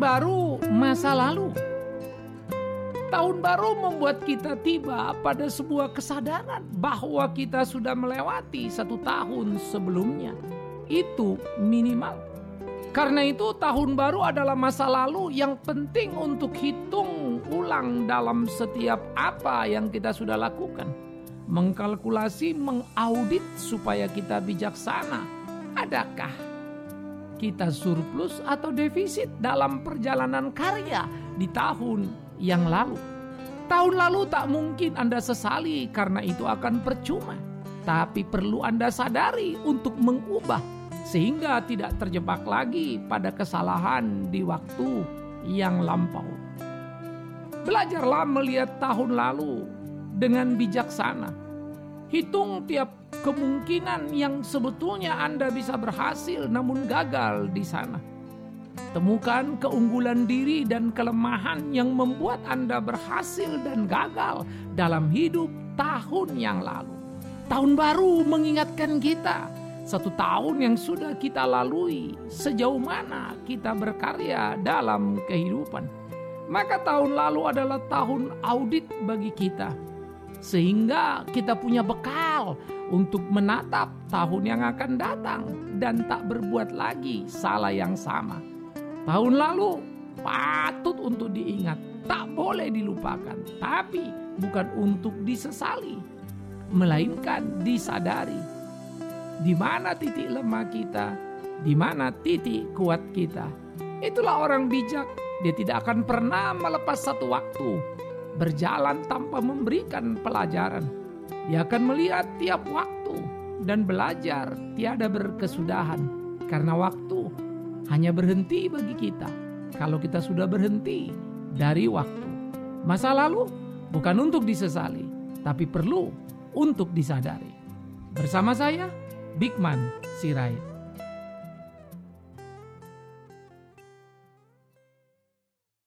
baru masa lalu. Tahun baru membuat kita tiba pada sebuah kesadaran bahwa kita sudah melewati 1 tahun sebelumnya. Itu minimal. Karena itu tahun baru adalah masa lalu yang penting untuk hitung ulang dalam setiap apa yang kita sudah lakukan. Mengkalkulasi, mengaudit supaya kita bijaksana. Adakah kita surplus atau defisit dalam perjalanan karya di tahun yang lalu? Tahun lalu tak mungkin Anda sesali karena itu akan percuma. Tapi perlu Anda sadari untuk mengubah sehingga tidak terjebak lagi pada kesalahan di waktu yang lampau. Belajarlah melihat tahun lalu dengan bijaksana. Hitung tiap kemungkinan yang sebetulnya Anda bisa berhasil namun gagal di sana. Temukan keunggulan diri dan kelemahan yang membuat Anda berhasil dan gagal dalam hidup tahun yang lalu. Tahun baru mengingatkan kita 1 tahun yang sudah kita lalui, sejauh mana kita berkarya dalam kehidupan. Maka tahun lalu adalah tahun audit bagi kita, sehingga kita punya bekal untuk menatap tahun yang akan datang dan tak berbuat lagi salah yang sama. Tahun lalu patut untuk diingat, tak boleh dilupakan, tapi bukan untuk disesali, melainkan disadari. Di mana titik lemah kita, di mana titik kuat kita. Itulah orang bijak, dia tidak akan pernah melepas satu waktu berjalan tanpa memberikan pelajaran. Dia akan melihat tiap waktu dan belajar tiada berkesudahan, karena waktu hanya berhenti bagi kita kalau kita sudah berhenti dari waktu. Masa lalu bukan untuk disesali, tapi perlu untuk disadari. Bersama saya, Bigman Sirait.